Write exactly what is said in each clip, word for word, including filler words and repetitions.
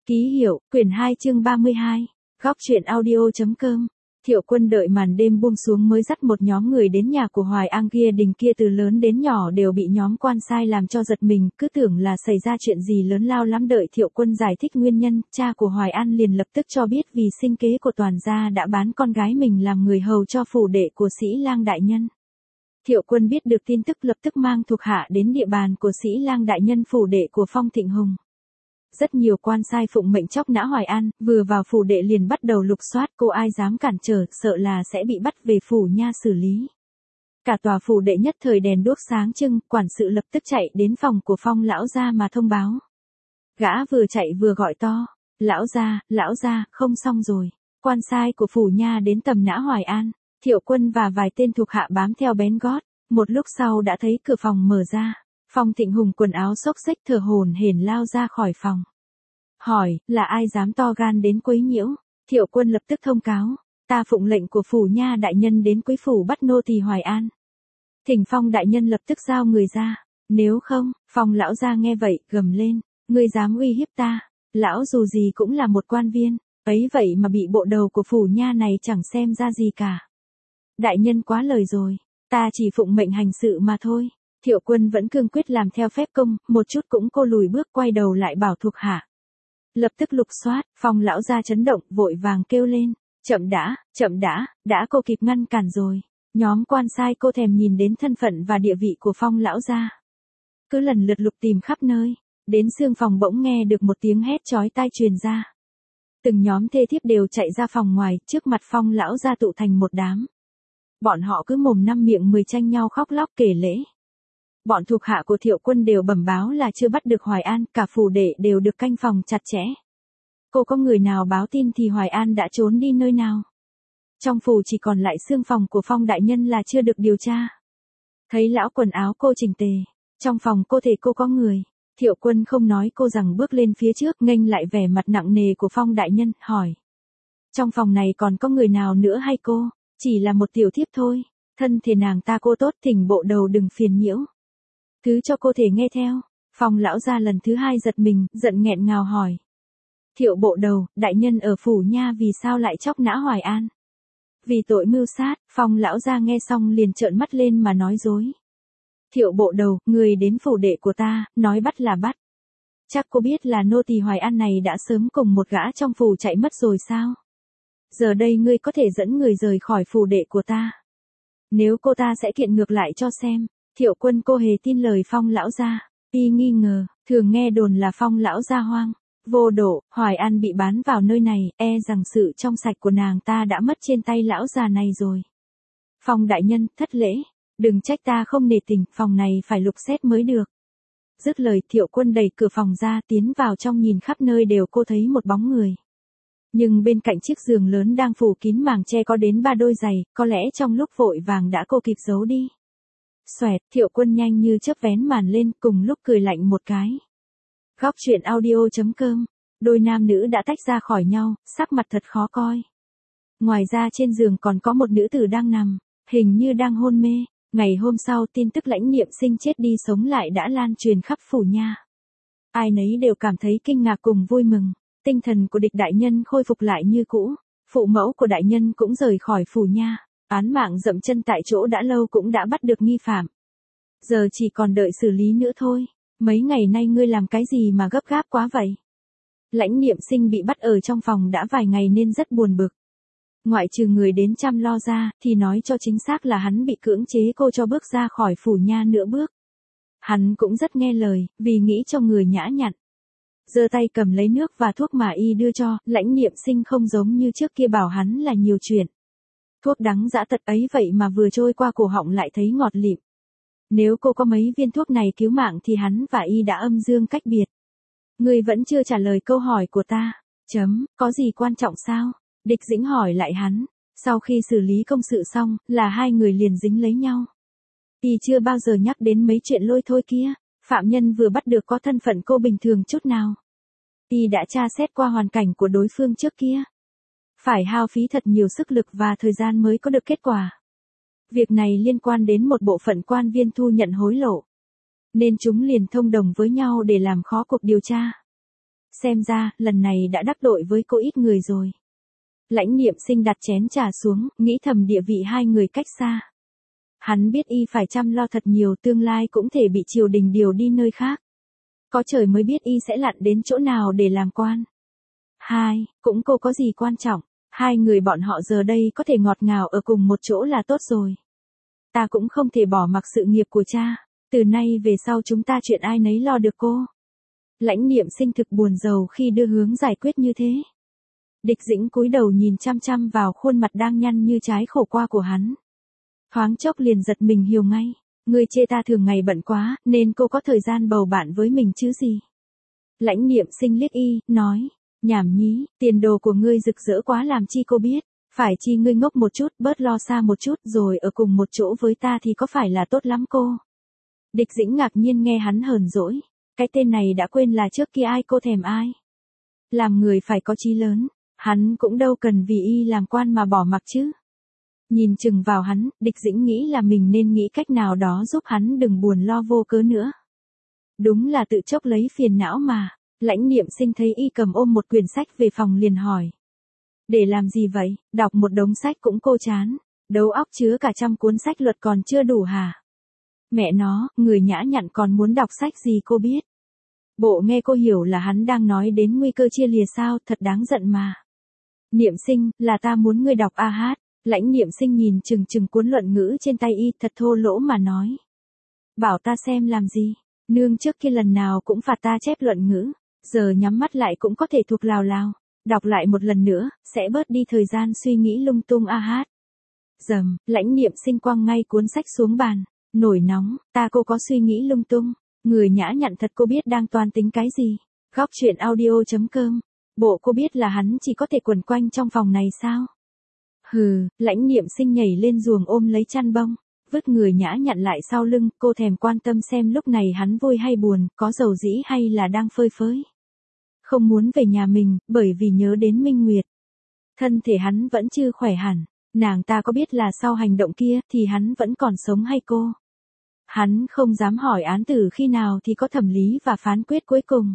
Ký hiệu, quyển hai chương ba mươi hai, góc truyện audio.com. Thiệu Quân đợi màn đêm buông xuống mới dắt một nhóm người đến nhà của Hoài An kia, đình kia từ lớn đến nhỏ đều bị nhóm quan sai làm cho giật mình, cứ tưởng là xảy ra chuyện gì lớn lao lắm. Đợi Thiệu Quân giải thích nguyên nhân, cha của Hoài An liền lập tức cho biết vì sinh kế của toàn gia đã bán con gái mình làm người hầu cho phủ đệ của Sĩ Lang đại nhân. Thiệu Quân biết được tin tức lập tức mang thuộc hạ đến địa bàn của Sĩ Lang đại nhân, phủ đệ của Phong Thịnh Hùng. Rất nhiều quan sai phụng mệnh chóc nã Hoài An, vừa vào phủ đệ liền bắt đầu lục soát, cô ai dám cản trở, sợ là sẽ bị bắt về phủ nha xử lý. Cả tòa phủ đệ nhất thời đèn đuốc sáng trưng, quản sự lập tức chạy đến phòng của Phong lão gia mà thông báo. Gã vừa chạy vừa gọi to, lão gia, lão gia, không xong rồi, quan sai của phủ nha đến tầm nã Hoài An. Thiệu Quân và vài tên thuộc hạ bám theo bén gót, một lúc sau đã thấy cửa phòng mở ra. Phong Thịnh Hùng quần áo xốc xếch thở hổn hển lao ra khỏi phòng. Hỏi, là ai dám to gan đến quấy nhiễu? Thiệu Quân lập tức thông cáo, ta phụng lệnh của phủ nha đại nhân đến quý phủ bắt nô tỳ Hoài An. Thỉnh Phong đại nhân lập tức giao người ra, nếu không, Phong lão gia nghe vậy, gầm lên, ngươi dám uy hiếp ta, lão dù gì cũng là một quan viên, ấy vậy mà bị bộ đầu của phủ nha này chẳng xem ra gì cả. Đại nhân quá lời rồi, ta chỉ phụng mệnh hành sự mà thôi. Thiệu Quân vẫn cương quyết làm theo phép công, một chút cũng cô lùi bước, quay đầu lại bảo thuộc hạ. Lập tức lục soát, Phong lão gia chấn động, vội vàng kêu lên, chậm đã, chậm đã, đã cô kịp ngăn cản rồi. Nhóm quan sai cô thèm nhìn đến thân phận và địa vị của Phong lão gia. Cứ lần lượt lục tìm khắp nơi, đến xương phòng bỗng nghe được một tiếng hét chói tai truyền ra. Từng nhóm thê thiếp đều chạy ra phòng ngoài, trước mặt Phong lão gia tụ thành một đám. Bọn họ cứ mồm năm miệng mười tranh nhau khóc lóc kể lễ. Bọn thuộc hạ của Thiệu Quân đều bẩm báo là chưa bắt được Hoài An, cả phủ đệ đều được canh phòng chặt chẽ. Cô có người nào báo tin thì Hoài An đã trốn đi nơi nào? Trong phủ chỉ còn lại xương phòng của Phong đại nhân là chưa được điều tra. Thấy lão quần áo cô chỉnh tề, trong phòng cô thể cô có người. Thiệu Quân không nói cô rằng bước lên phía trước, nghênh lại vẻ mặt nặng nề của Phong đại nhân, hỏi. Trong phòng này còn có người nào nữa hay cô? Chỉ là một tiểu thiếp thôi, thân thể nàng ta cô tốt, thỉnh bộ đầu đừng phiền nhiễu. Thứ cho cô thể nghe theo. Phong lão gia lần thứ hai giật mình, giận nghẹn ngào hỏi. Thiệu bộ đầu, đại nhân ở phủ nha vì sao lại chóc nã Hoài An? Vì tội mưu sát. Phong lão gia nghe xong liền trợn mắt lên mà nói dối. Thiệu bộ đầu, người đến phủ đệ của ta, nói bắt là bắt. Chắc cô biết là nô tỳ Hoài An này đã sớm cùng một gã trong phủ chạy mất rồi sao? Giờ đây ngươi có thể dẫn người rời khỏi phủ đệ của ta. Nếu cô ta sẽ kiện ngược lại cho xem. Thiệu Quân cô hề tin lời Phong lão gia, y nghi ngờ, thường nghe đồn là Phong lão gia hoang, vô độ, Hoài An bị bán vào nơi này, e rằng sự trong sạch của nàng ta đã mất trên tay lão già này rồi. Phong đại nhân, thất lễ, đừng trách ta không nể tình, phòng này phải lục xét mới được. Dứt lời, Thiệu Quân đẩy cửa phòng ra, tiến vào trong, nhìn khắp nơi đều cô thấy một bóng người. Nhưng bên cạnh chiếc giường lớn đang phủ kín màn che có đến ba đôi giày, có lẽ trong lúc vội vàng đã cô kịp giấu đi. Xoẹt, Thiệu Quân nhanh như chớp vén màn lên, cùng lúc cười lạnh một cái. Góc truyện audio.com. Đôi nam nữ đã tách ra khỏi nhau, sắc mặt thật khó coi. Ngoài ra trên giường còn có một nữ tử đang nằm, hình như đang hôn mê. Ngày hôm sau, tin tức Lãnh Niệm Sinh chết đi sống lại đã lan truyền khắp phủ nha. Ai nấy đều cảm thấy kinh ngạc cùng vui mừng. Tinh thần của địch đại nhân khôi phục lại như cũ. Phụ mẫu của đại nhân cũng rời khỏi phủ nha. Án mạng dậm chân tại chỗ đã lâu cũng đã bắt được nghi phạm. Giờ chỉ còn đợi xử lý nữa thôi. Mấy ngày nay ngươi làm cái gì mà gấp gáp quá vậy? Lãnh Niệm Sinh bị bắt ở trong phòng đã vài ngày nên rất buồn bực. Ngoại trừ người đến chăm lo ra, thì nói cho chính xác là hắn bị cưỡng chế cô cho bước ra khỏi phủ nha nửa bước. Hắn cũng rất nghe lời, vì nghĩ cho người nhã nhặn. Giơ tay cầm lấy nước và thuốc mà y đưa cho, Lãnh Niệm Sinh không giống như trước kia bảo hắn là nhiều chuyện. Thuốc đắng dã tật ấy vậy mà vừa trôi qua cổ họng lại thấy ngọt lịm. Nếu cô có mấy viên thuốc này cứu mạng thì hắn và y đã âm dương cách biệt. Ngươi vẫn chưa trả lời câu hỏi của ta. Chấm, có gì quan trọng sao? Địch Dĩnh hỏi lại hắn. Sau khi xử lý công sự xong, là hai người liền dính lấy nhau. Y chưa bao giờ nhắc đến mấy chuyện lôi thôi kia. Phạm nhân vừa bắt được có thân phận cô bình thường chút nào. Y đã tra xét qua hoàn cảnh của đối phương trước kia. Phải hao phí thật nhiều sức lực và thời gian mới có được kết quả. Việc này liên quan đến một bộ phận quan viên thu nhận hối lộ. Nên chúng liền thông đồng với nhau để làm khó cuộc điều tra. xem ra, lần này đã đắc tội với cô ít người rồi. Lãnh Niệm Sinh đặt chén trà xuống, nghĩ thầm địa vị hai người cách xa. Hắn biết y phải chăm lo thật nhiều, tương lai cũng thể bị triều đình điều đi nơi khác. Có trời mới biết y sẽ lặn đến chỗ nào để làm quan. Hai, cũng cô có gì quan trọng, hai người bọn họ giờ đây có thể ngọt ngào ở cùng một chỗ là tốt rồi. Ta cũng không thể bỏ mặc sự nghiệp của cha, từ nay về sau chúng ta chuyện ai nấy lo được cô. Lãnh Niệm Sinh thực buồn rầu khi đưa hướng giải quyết như thế. Địch Dĩnh cúi đầu nhìn chăm chăm vào khuôn mặt đang nhăn như trái khổ qua của hắn. Thoáng chốc liền giật mình hiểu ngay, người chê ta thường ngày bận quá, nên cô có thời gian bầu bạn với mình chứ gì. Lãnh Niệm Sinh liếc y, nói, nhảm nhí, tiền đồ của ngươi rực rỡ quá làm chi cô biết, phải chi ngươi ngốc một chút, bớt lo xa một chút rồi ở cùng một chỗ với ta thì có phải là tốt lắm cô. Địch Dĩnh ngạc nhiên nghe hắn hờn dỗi, cái tên này đã quên là trước kia ai cô thèm ai. Làm người phải có chí lớn, hắn cũng đâu cần vì y làm quan mà bỏ mặc chứ. Nhìn chừng vào hắn, Địch Dĩnh nghĩ là mình nên nghĩ cách nào đó giúp hắn đừng buồn lo vô cớ nữa. Đúng là tự chốc lấy phiền não mà. Lãnh Niệm Sinh thấy y cầm ôm một quyển sách về phòng liền hỏi. Để làm gì vậy, đọc một đống sách cũng cô chán, đầu óc chứa cả trăm cuốn sách luật còn chưa đủ hả? Mẹ nó, người nhã nhặn còn muốn đọc sách gì cô biết? Bộ nghe cô hiểu là hắn đang nói đến nguy cơ chia lìa sao, thật đáng giận mà. Niệm Sinh, là ta muốn ngươi đọc a hát. Lãnh Niệm Sinh nhìn chừng chừng cuốn luận ngữ trên tay y thật thô lỗ mà nói. Bảo ta xem làm gì, nương trước kia lần nào cũng phạt ta chép luận ngữ, giờ nhắm mắt lại cũng có thể thuộc lào lào, đọc lại một lần nữa, sẽ bớt đi thời gian suy nghĩ lung tung a hát. Dầm, Lãnh Niệm Sinh quăng ngay cuốn sách xuống bàn, nổi nóng, ta cô có suy nghĩ lung tung, người nhã nhặn thật cô biết đang toan tính cái gì. Góc truyện audio chấm com, bộ cô biết là hắn chỉ có thể quẩn quanh trong phòng này sao? Hừ, Lãnh Niệm Sinh nhảy lên giường ôm lấy chăn bông, vứt người nhã nhặn lại sau lưng, cô thèm quan tâm xem lúc này hắn vui hay buồn, có rầu rĩ hay là đang phơi phới. Không muốn về nhà mình, bởi vì nhớ đến Minh Nguyệt. Thân thể hắn vẫn chưa khỏe hẳn, nàng ta có biết là sau hành động kia thì hắn vẫn còn sống hay cô? Hắn không dám hỏi án tử khi nào thì có thẩm lý và phán quyết cuối cùng.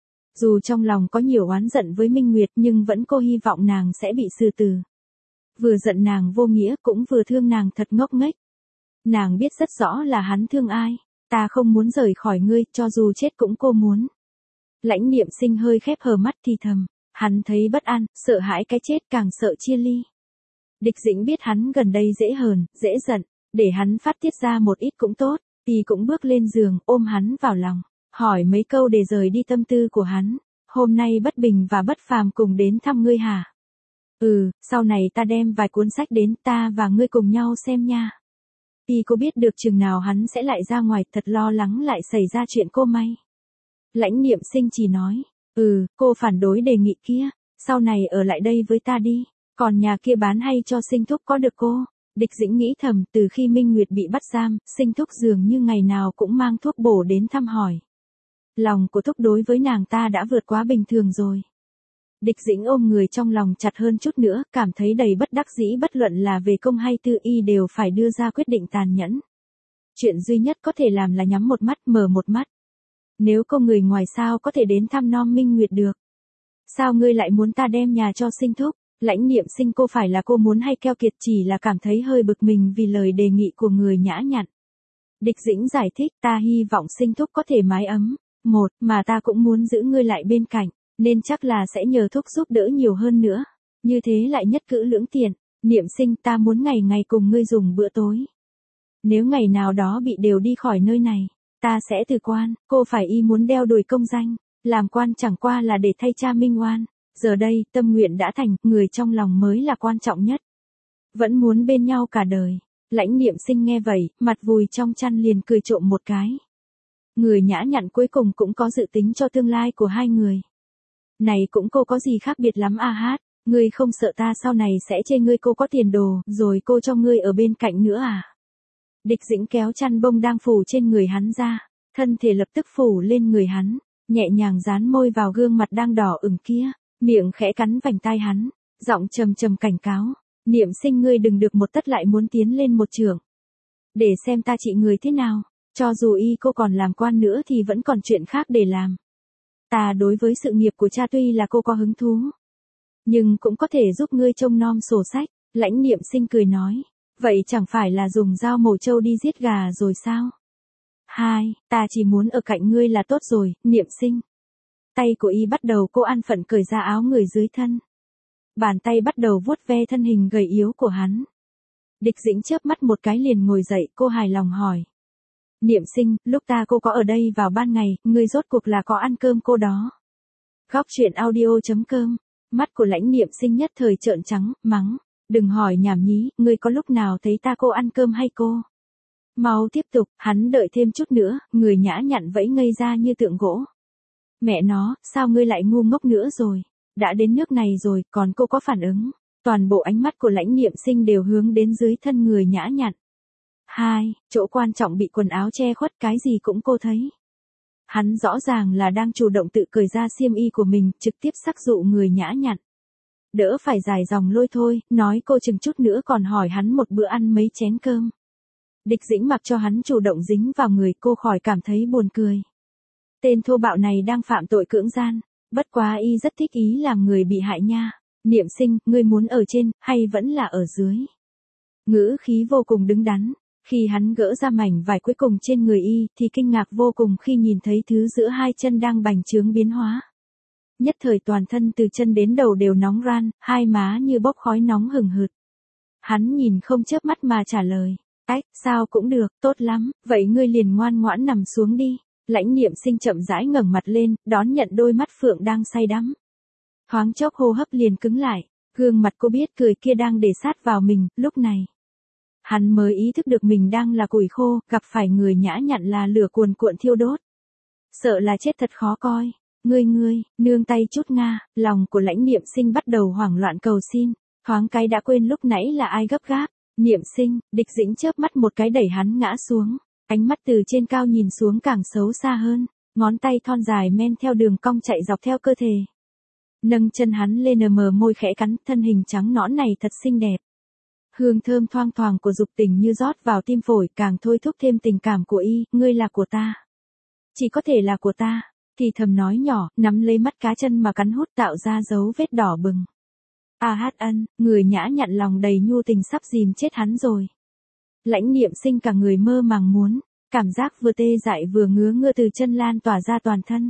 Dù trong lòng có nhiều oán giận với Minh Nguyệt nhưng vẫn cô hy vọng nàng sẽ bị xử tử. Vừa giận nàng vô nghĩa cũng vừa thương nàng thật ngốc nghếch. Nàng biết rất rõ là hắn thương ai, ta không muốn rời khỏi ngươi, cho dù chết cũng cô muốn. Lãnh Niệm Sinh hơi khép hờ mắt thì thầm, hắn thấy bất an, sợ hãi cái chết càng sợ chia ly. Địch Dĩnh biết hắn gần đây dễ hờn, dễ giận, để hắn phát tiết ra một ít cũng tốt, thì cũng bước lên giường, ôm hắn vào lòng, hỏi mấy câu để rời đi tâm tư của hắn. Hôm nay Bất Bình và Bất Phàm cùng đến thăm ngươi hả? Ừ, sau này ta đem vài cuốn sách đến, ta và ngươi cùng nhau xem nha. Thì cô biết được chừng nào hắn sẽ lại ra ngoài, thật lo lắng lại xảy ra chuyện cô may. Lãnh Niệm Sinh chỉ nói, ừ, cô phản đối đề nghị kia, sau này ở lại đây với ta đi, còn nhà kia bán hay cho Sinh Thúc có được cô. Địch Dĩnh nghĩ thầm, từ khi Minh Nguyệt bị bắt giam, Sinh Thúc dường như ngày nào cũng mang thuốc bổ đến thăm hỏi. Lòng của Thúc đối với nàng ta đã vượt quá bình thường rồi. Địch Dĩnh ôm người trong lòng chặt hơn chút nữa, cảm thấy đầy bất đắc dĩ, bất luận là về công hay tư y đều phải đưa ra quyết định tàn nhẫn. Chuyện duy nhất có thể làm là nhắm một mắt mở một mắt. Nếu cô người ngoài sao có thể đến thăm nom Minh Nguyệt được? Sao ngươi lại muốn ta đem nhà cho Sinh Thúc? Lãnh Niệm Sinh cô phải là cô muốn hay keo kiệt, chỉ là cảm thấy hơi bực mình vì lời đề nghị của người nhã nhặn. Địch Dĩnh giải thích, ta hy vọng Sinh Thúc có thể mái ấm. Một, mà ta cũng muốn giữ ngươi lại bên cạnh, nên chắc là sẽ nhờ Thúc giúp đỡ nhiều hơn nữa. Như thế lại nhất cử lưỡng tiện. Niệm Sinh, ta muốn ngày ngày cùng ngươi dùng bữa tối. Nếu ngày nào đó bị đều đi khỏi nơi này, ta sẽ từ quan. Cô phải y muốn đeo đuổi công danh, làm quan chẳng qua là để thay cha Minh Oan. Giờ đây, tâm nguyện đã thành, người trong lòng mới là quan trọng nhất. Vẫn muốn bên nhau cả đời. Lãnh Niệm Sinh nghe vậy, mặt vùi trong chăn liền cười trộm một cái. Người nhã nhặn cuối cùng cũng có dự tính cho tương lai của hai người. Này cũng cô có gì khác biệt lắm a hát, ngươi không sợ ta sau này sẽ chê ngươi cô có tiền đồ, rồi cô cho ngươi ở bên cạnh nữa à? Địch Dĩnh kéo chăn bông đang phủ trên người hắn ra, thân thể lập tức phủ lên người hắn, nhẹ nhàng dán môi vào gương mặt đang đỏ ửng kia, miệng khẽ cắn vành tai hắn, giọng trầm trầm cảnh cáo, Niệm Sinh ngươi đừng được một tấc lại muốn tiến lên một chưởng. Để xem ta trị người thế nào, cho dù y cô còn làm quan nữa thì vẫn còn chuyện khác để làm. Ta đối với sự nghiệp của cha tuy là cô có hứng thú, nhưng cũng có thể giúp ngươi trông nom sổ sách. Lãnh Niệm Sinh cười nói, vậy chẳng phải là dùng dao mổ trâu đi giết gà rồi sao? Hai, ta chỉ muốn ở cạnh ngươi là tốt rồi, Niệm Sinh. Tay của y bắt đầu cô an phận cởi ra áo người dưới thân. Bàn tay bắt đầu vuốt ve thân hình gầy yếu của hắn. Địch Dĩnh chớp mắt một cái liền ngồi dậy, cô hài lòng hỏi. Niệm Sinh, lúc ta cô có ở đây vào ban ngày, ngươi rốt cuộc là có ăn cơm cô đó. Góc truyện audio.com, mắt của Lãnh Niệm Sinh nhất thời trợn trắng, mắng. Đừng hỏi nhảm nhí, ngươi có lúc nào thấy ta cô ăn cơm hay cô? Mau tiếp tục, hắn đợi thêm chút nữa, người nhã nhặn vẫy ngây ra như tượng gỗ. Mẹ nó, sao ngươi lại ngu ngốc nữa rồi? Đã đến nước này rồi, còn cô có phản ứng? Toàn bộ ánh mắt của Lãnh Niệm Sinh đều hướng đến dưới thân người nhã nhặn. Hai, chỗ quan trọng bị quần áo che khuất, cái gì cũng cô thấy. Hắn rõ ràng là đang chủ động tự cởi ra xiêm y của mình, trực tiếp sắc dụ người nhã nhặn. Đỡ phải dài dòng lôi thôi, nói cô chừng chút nữa còn hỏi hắn một bữa ăn mấy chén cơm. Địch Dĩnh mặc cho hắn chủ động dính vào người, cô khỏi cảm thấy buồn cười. Tên thô bạo này đang phạm tội cưỡng gian, bất quá y rất thích ý làm người bị hại nha. Niệm Sinh, ngươi muốn ở trên, hay vẫn là ở dưới? Ngữ khí vô cùng đứng đắn, khi hắn gỡ ra mảnh vải cuối cùng trên người y, thì kinh ngạc vô cùng khi nhìn thấy thứ giữa hai chân đang bành trướng biến hóa. Nhất thời toàn thân từ chân đến đầu đều nóng ran, hai má như bốc khói nóng hừng hực. Hắn nhìn không chớp mắt mà trả lời, ách, sao cũng được, tốt lắm, vậy ngươi liền ngoan ngoãn nằm xuống đi. Lãnh Niệm Sinh chậm rãi ngẩng mặt lên, đón nhận đôi mắt phượng đang say đắm. Thoáng chốc hô hấp liền cứng lại, gương mặt cô biết cười kia đang để sát vào mình, lúc này. Hắn mới ý thức được mình đang là củi khô, gặp phải người nhã nhặn là lửa cuồn cuộn thiêu đốt. Sợ là chết thật khó coi. Ngươi ngươi, nương tay chút nga, lòng của Lãnh Niệm Sinh bắt đầu hoảng loạn cầu xin, thoáng cái đã quên lúc nãy là ai gấp gáp. Niệm Sinh, Địch Dĩnh chớp mắt một cái đẩy hắn ngã xuống, ánh mắt từ trên cao nhìn xuống càng xấu xa hơn, ngón tay thon dài men theo đường cong chạy dọc theo cơ thể. Nâng chân hắn lên mờ môi khẽ cắn, thân hình trắng nõn này thật xinh đẹp. Hương thơm thoang thoảng của dục tình như rót vào tim phổi, càng thôi thúc thêm tình cảm của y, ngươi là của ta. Chỉ có thể là của ta. Thì thầm nói nhỏ, nắm lấy mắt cá chân mà cắn hút tạo ra dấu vết đỏ bừng. A hát ân, người nhã nhặn lòng đầy nhu tình sắp dìm chết hắn rồi. Lãnh Niệm Sinh cả người mơ màng muốn, cảm giác vừa tê dại vừa ngứa ngưa từ chân lan tỏa ra toàn thân.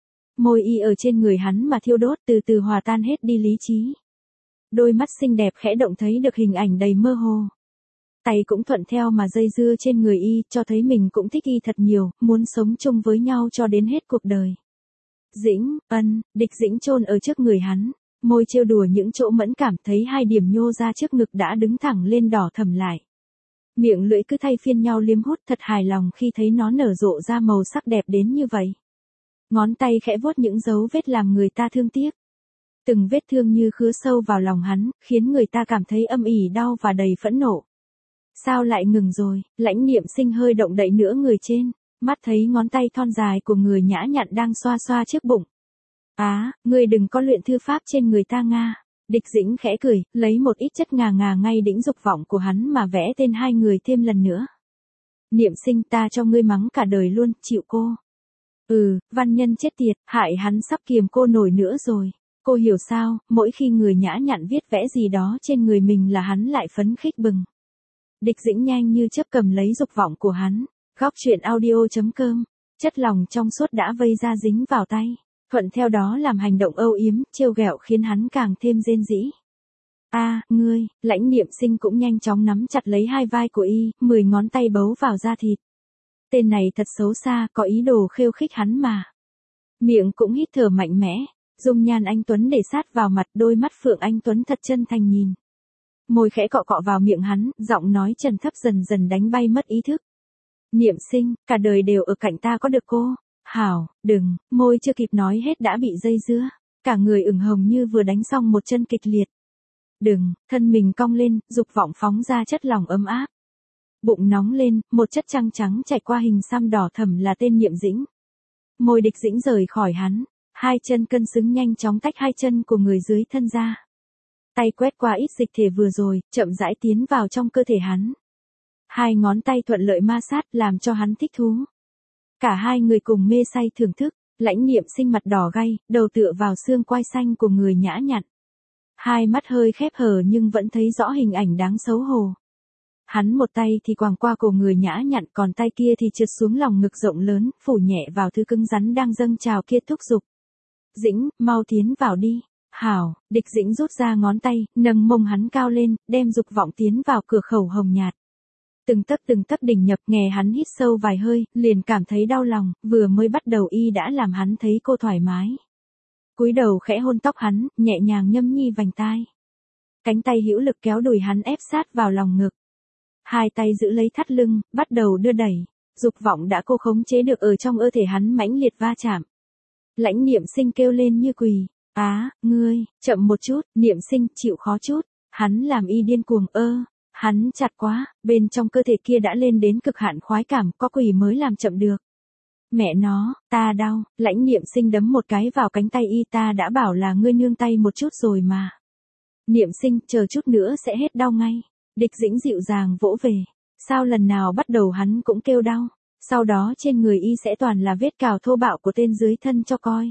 Môi y ở trên người hắn mà thiêu đốt từ từ hòa tan hết đi lý trí. Đôi mắt xinh đẹp khẽ động thấy được hình ảnh đầy mơ hồ. Tay cũng thuận theo mà dây dưa trên người y, cho thấy mình cũng thích y thật nhiều, muốn sống chung với nhau cho đến hết cuộc đời. Dĩnh, ân, Địch Dĩnh chôn ở trước người hắn, môi trêu đùa những chỗ mẫn cảm, thấy hai điểm nhô ra trước ngực đã đứng thẳng lên đỏ thầm lại. Miệng lưỡi cứ thay phiên nhau liếm hút, thật hài lòng khi thấy nó nở rộ ra màu sắc đẹp đến như vậy. Ngón tay khẽ vuốt những dấu vết làm người ta thương tiếc. Từng vết thương như khứa sâu vào lòng hắn, khiến người ta cảm thấy âm ỉ đau và đầy phẫn nộ. Sao lại ngừng rồi? Lãnh Niệm Sinh hơi động đậy nữa người trên, mắt thấy ngón tay thon dài của người nhã nhặn đang xoa xoa trước bụng. Á, ngươi đừng có luyện thư pháp trên người ta nga. Địch Dĩnh khẽ cười, lấy một ít chất ngà ngà ngay đỉnh dục vọng của hắn mà vẽ tên hai người thêm lần nữa. Niệm Sinh, ta cho ngươi mắng cả đời luôn, chịu cô. Ừ, văn nhân chết tiệt, hại hắn sắp kiềm cô nổi nữa rồi. Cô hiểu sao, mỗi khi người nhã nhặn viết vẽ gì đó trên người mình là hắn lại phấn khích bừng. Địch Dĩnh nhanh như chớp cầm lấy dục vọng của hắn. Góc truyện audio.com, chất lòng trong suốt đã vây ra dính vào tay. Thuận theo đó làm hành động âu yếm, trêu ghẹo khiến hắn càng thêm rên rỉ. A, à, ngươi, Lãnh Niệm Sinh cũng nhanh chóng nắm chặt lấy hai vai của y, mười ngón tay bấu vào da thịt. Tên này thật xấu xa, có ý đồ khiêu khích hắn mà. Miệng cũng hít thở mạnh mẽ, dung nhan anh Tuấn để sát vào mặt, đôi mắt phượng anh Tuấn thật chân thành nhìn. Môi khẽ cọ cọ vào miệng hắn, giọng nói trầm thấp dần dần đánh bay mất ý thức. Niệm Sinh, cả đời đều ở cạnh ta có được cô. Hảo, đừng, môi chưa kịp nói hết đã bị dây dưa. Cả người ửng hồng như vừa đánh xong một chân kịch liệt. Đừng, thân mình cong lên, dục vọng phóng ra chất lòng ấm áp. Bụng nóng lên, một chất trăng trắng chảy qua hình xăm đỏ thẫm là tên Niệm Dĩnh. Môi Địch Dĩnh rời khỏi hắn, hai chân cân xứng nhanh chóng tách hai chân của người dưới thân ra. Tay quét qua ít dịch thể vừa rồi, chậm rãi tiến vào trong cơ thể hắn. Hai ngón tay thuận lợi ma sát làm cho hắn thích thú. Cả hai người cùng mê say thưởng thức, Lãnh Niệm Sinh mặt đỏ gay, đầu tựa vào xương quai xanh của người nhã nhặn. Hai mắt hơi khép hờ nhưng vẫn thấy rõ hình ảnh đáng xấu hổ. Hắn một tay thì quàng qua cổ người nhã nhặn, còn tay kia thì trượt xuống lòng ngực rộng lớn, phủ nhẹ vào thứ cứng rắn đang dâng trào kia, thúc giục. Dĩnh, mau tiến vào đi. Hảo, Địch Dĩnh rút ra ngón tay, nâng mông hắn cao lên, đem dục vọng tiến vào cửa khẩu hồng nhạt. Từng tấc từng tấc đỉnh nhập, nghe hắn hít sâu vài hơi, liền cảm thấy đau lòng, vừa mới bắt đầu y đã làm hắn thấy cô thoải mái. Cúi đầu khẽ hôn tóc hắn, nhẹ nhàng nhâm nhi vành tai. Cánh tay hữu lực kéo đùi hắn ép sát vào lòng ngực. Hai tay giữ lấy thắt lưng, bắt đầu đưa đẩy. Dục vọng đã cô khống chế được ở trong cơ thể hắn mãnh liệt va chạm. Lãnh Niệm Sinh kêu lên như quỳ. Á, ngươi, chậm một chút, Niệm Sinh, chịu khó chút. Hắn làm y điên cuồng ơ. Hắn chặt quá, bên trong cơ thể kia đã lên đến cực hạn khoái cảm, có quỳ mới làm chậm được. Mẹ nó, ta đau, Lãnh Niệm Sinh đấm một cái vào cánh tay y, ta đã bảo là ngươi nương tay một chút rồi mà. Niệm Sinh, chờ chút nữa sẽ hết đau ngay. Địch Dĩnh dịu dàng vỗ về. Sao lần nào bắt đầu hắn cũng kêu đau, sau đó trên người y sẽ toàn là vết cào thô bạo của tên dưới thân cho coi.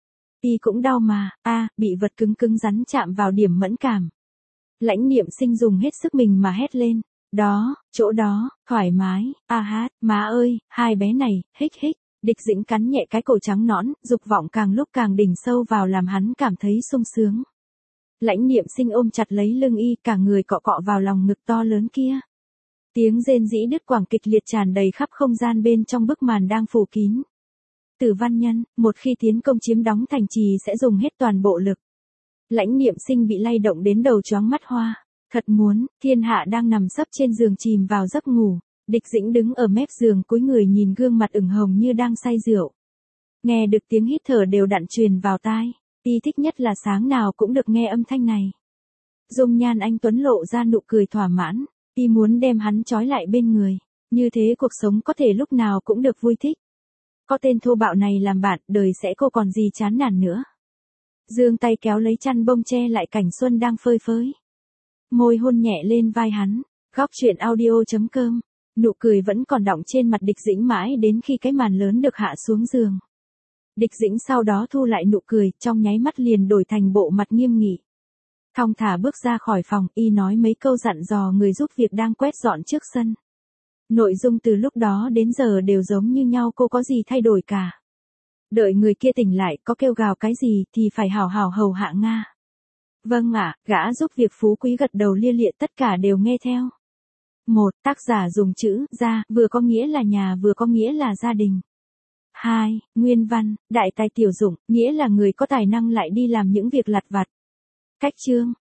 Y cũng đau mà, a, à, bị vật cứng cứng rắn chạm vào điểm mẫn cảm. Lãnh Niệm Sinh dùng hết sức mình mà hét lên. Đó, chỗ đó, thoải mái, a hát, má ơi, hai bé này, hích hích. Địch Dĩnh cắn nhẹ cái cổ trắng nõn, dục vọng càng lúc càng đỉnh sâu vào làm hắn cảm thấy sung sướng. Lãnh Niệm Sinh ôm chặt lấy lưng y, cả người cọ cọ vào lòng ngực to lớn kia. Tiếng rên rỉ đứt quãng kịch liệt tràn đầy khắp không gian bên trong bức màn đang phủ kín. Tử Văn Nhân, một khi tiến công chiếm đóng thành trì sẽ dùng hết toàn bộ lực. Lãnh Niệm Sinh bị lay động đến đầu choáng mắt hoa. Thật muốn, thiên hạ đang nằm sấp trên giường chìm vào giấc ngủ. Địch Dĩnh đứng ở mép giường cúi người nhìn gương mặt ửng hồng như đang say rượu. Nghe được tiếng hít thở đều đặn truyền vào tai. Y thích nhất là sáng nào cũng được nghe âm thanh này. Dung nhan anh tuấn lộ ra nụ cười thỏa mãn. Y muốn đem hắn trói lại bên người. Như thế cuộc sống có thể lúc nào cũng được vui thích. Có tên thô bạo này làm bạn, đời sẽ cô còn gì chán nản nữa. Dương tay kéo lấy chăn bông che lại cảnh xuân đang phơi phới. Môi hôn nhẹ lên vai hắn. Góc truyện audio chấm com. Nụ cười vẫn còn đọng trên mặt Địch Dĩnh mãi đến khi cái màn lớn được hạ xuống giường. Địch Dĩnh sau đó thu lại nụ cười, trong nháy mắt liền đổi thành bộ mặt nghiêm nghị. Thong thả bước ra khỏi phòng, y nói mấy câu dặn dò người giúp việc đang quét dọn trước sân. Nội dung từ lúc đó đến giờ đều giống như nhau, cô có gì thay đổi cả. Đợi người kia tỉnh lại, có kêu gào cái gì thì phải hào hào hầu hạ Nga. Vâng ạ, gã giúp việc phú quý gật đầu lia lịa, tất cả đều nghe theo. Một, tác giả dùng chữ gia vừa có nghĩa là nhà vừa có nghĩa là gia đình. Hai, nguyên văn, đại tài tiểu dụng, nghĩa là người có tài năng lại đi làm những việc lặt vặt. Cách chương,